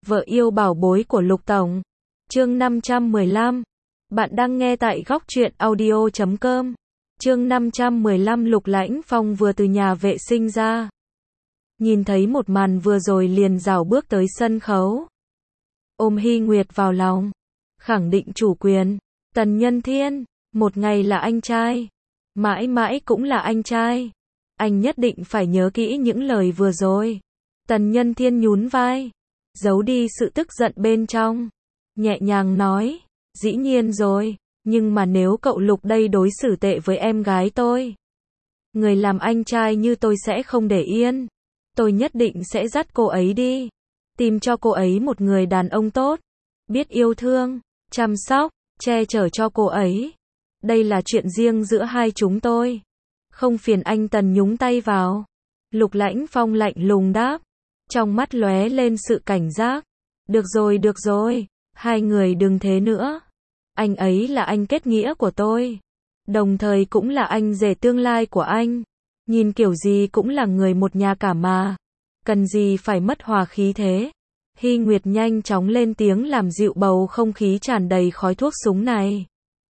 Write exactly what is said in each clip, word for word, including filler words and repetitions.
Vợ yêu bảo bối của Lục Tổng. Chương năm trăm mười lăm. Bạn đang nghe tại góc truyện audio chấm com. Chương năm trăm mười lăm. Lục Lãnh Phong vừa từ nhà vệ sinh ra. Nhìn thấy một màn vừa rồi liền rảo bước tới sân khấu. Ôm Hy Nguyệt vào lòng. Khẳng định chủ quyền. Tần Nhân Thiên, một ngày là anh trai. Mãi mãi cũng là anh trai. Anh nhất định phải nhớ kỹ những lời vừa rồi. Tần Nhân Thiên nhún vai. Giấu đi sự tức giận bên trong. Nhẹ nhàng nói. Dĩ nhiên rồi. Nhưng mà nếu cậu Lục đây đối xử tệ với em gái tôi. Người làm anh trai như tôi sẽ không để yên. Tôi nhất định sẽ dắt cô ấy đi. Tìm cho cô ấy một người đàn ông tốt. Biết yêu thương, chăm sóc, che chở cho cô ấy. Đây là chuyện riêng giữa hai chúng tôi. Không phiền anh Tần nhúng tay vào. Lục Lãnh Phong lạnh lùng đáp. Trong mắt lóe lên sự cảnh giác. Được rồi, được rồi. Hai người đừng thế nữa. Anh ấy là anh kết nghĩa của tôi. Đồng thời cũng là anh rể tương lai của anh. Nhìn kiểu gì cũng là người một nhà cả mà. Cần gì phải mất hòa khí thế. Hy Nguyệt nhanh chóng lên tiếng làm dịu bầu không khí tràn đầy khói thuốc súng này.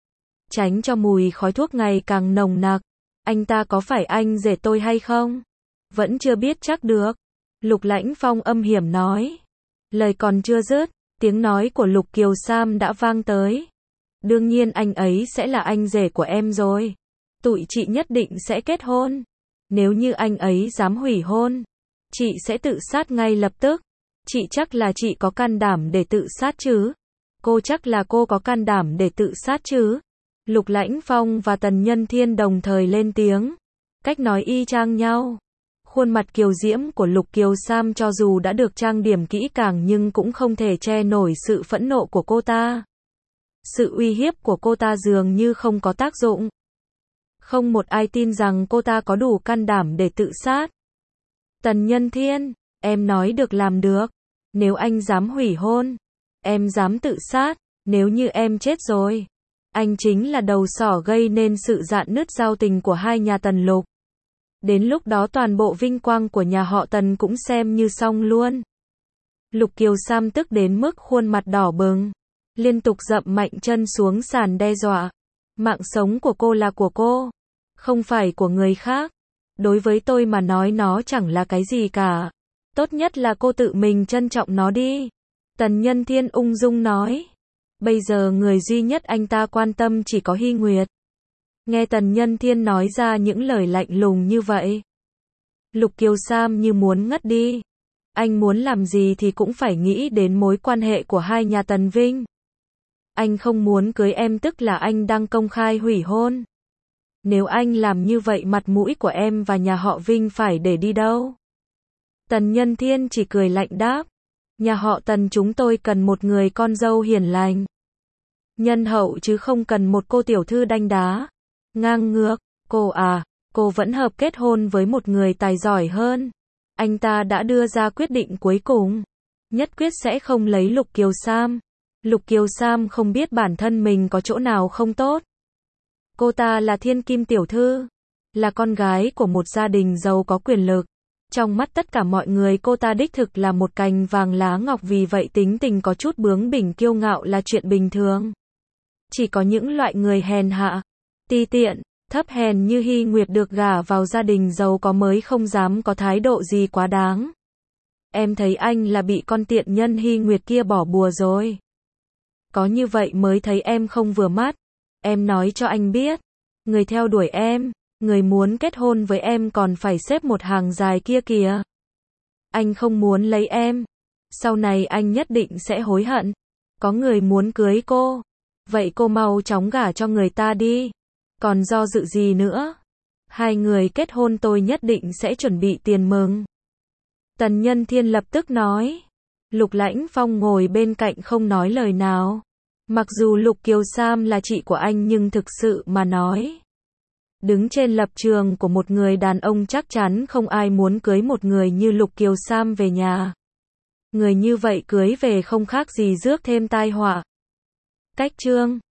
Tránh cho mùi khói thuốc ngày càng nồng nặc. Anh ta có phải anh rể tôi hay không? Vẫn chưa biết chắc được. Lục Lãnh Phong âm hiểm nói. Lời còn chưa dứt, tiếng nói của Lục Kiều Sam đã vang tới. Đương nhiên anh ấy sẽ là anh rể của em rồi. Tụi chị nhất định sẽ kết hôn. Nếu như anh ấy dám hủy hôn, chị sẽ tự sát ngay lập tức. Chị chắc là chị có can đảm để tự sát chứ? Cô chắc là cô có can đảm để tự sát chứ? Lục Lãnh Phong và Tần Nhân Thiên đồng thời lên tiếng. Cách nói y chang nhau. Khuôn mặt kiều diễm của Lục Kiều Sam cho dù đã được trang điểm kỹ càng nhưng cũng không thể che nổi sự phẫn nộ của cô ta. Sự uy hiếp của cô ta dường như không có tác dụng. Không một ai tin rằng cô ta có đủ can đảm để tự sát. Tần Nhân Thiên, em nói được làm được. Nếu anh dám hủy hôn, em dám tự sát. Nếu như em chết rồi, anh chính là đầu sỏ gây nên sự rạn nứt giao tình của hai nhà Tần Lục. Đến lúc đó toàn bộ vinh quang của nhà họ Tần cũng xem như xong luôn. Lục Kiều Sam tức đến mức khuôn mặt đỏ bừng. Liên tục dậm mạnh chân xuống sàn đe dọa. Mạng sống của cô là của cô. Không phải của người khác. Đối với tôi mà nói nó chẳng là cái gì cả. Tốt nhất là cô tự mình trân trọng nó đi. Tần Nhân Thiên ung dung nói. Bây giờ người duy nhất anh ta quan tâm chỉ có Hy Nguyệt. Nghe Tần Nhân Thiên nói ra những lời lạnh lùng như vậy. Lục Kiều Sam như muốn ngất đi. Anh muốn làm gì thì cũng phải nghĩ đến mối quan hệ của hai nhà Tần Vinh. Anh không muốn cưới em tức là anh đang công khai hủy hôn. Nếu anh làm như vậy mặt mũi của em và nhà họ Vinh phải để đi đâu? Tần Nhân Thiên chỉ cười lạnh đáp. Nhà họ Tần chúng tôi cần một người con dâu hiền lành. Nhân hậu chứ không cần một cô tiểu thư đanh đá. Ngang ngược, cô à, cô vẫn hợp kết hôn với một người tài giỏi hơn. Anh ta đã đưa ra quyết định cuối cùng. Nhất quyết sẽ không lấy Lục Kiều Sam. Lục Kiều Sam không biết bản thân mình có chỗ nào không tốt. Cô ta là thiên kim tiểu thư. Là con gái của một gia đình giàu có quyền lực. Trong mắt tất cả mọi người cô ta đích thực là một cành vàng lá ngọc, vì vậy tính tình có chút bướng bỉnh kiêu ngạo là chuyện bình thường. Chỉ có những loại người hèn hạ, ti tiện, thấp hèn như Hy Nguyệt được gả vào gia đình giàu có mới không dám có thái độ gì quá đáng. Em thấy anh là bị con tiện nhân Hy Nguyệt kia bỏ bùa rồi. Có như vậy mới thấy em không vừa mắt. Em nói cho anh biết, người theo đuổi em, người muốn kết hôn với em còn phải xếp một hàng dài kia kìa. Anh không muốn lấy em. Sau này anh nhất định sẽ hối hận. Có người muốn cưới cô. Vậy cô mau chóng gả cho người ta đi. Còn do dự gì nữa? Hai người kết hôn tôi nhất định sẽ chuẩn bị tiền mừng. Tần Nhân Thiên lập tức nói. Lục Lãnh Phong ngồi bên cạnh không nói lời nào. Mặc dù Lục Kiều Sam là chị của anh nhưng thực sự mà nói. Đứng trên lập trường của một người đàn ông chắc chắn không ai muốn cưới một người như Lục Kiều Sam về nhà. Người như vậy cưới về không khác gì rước thêm tai họa. Cách chương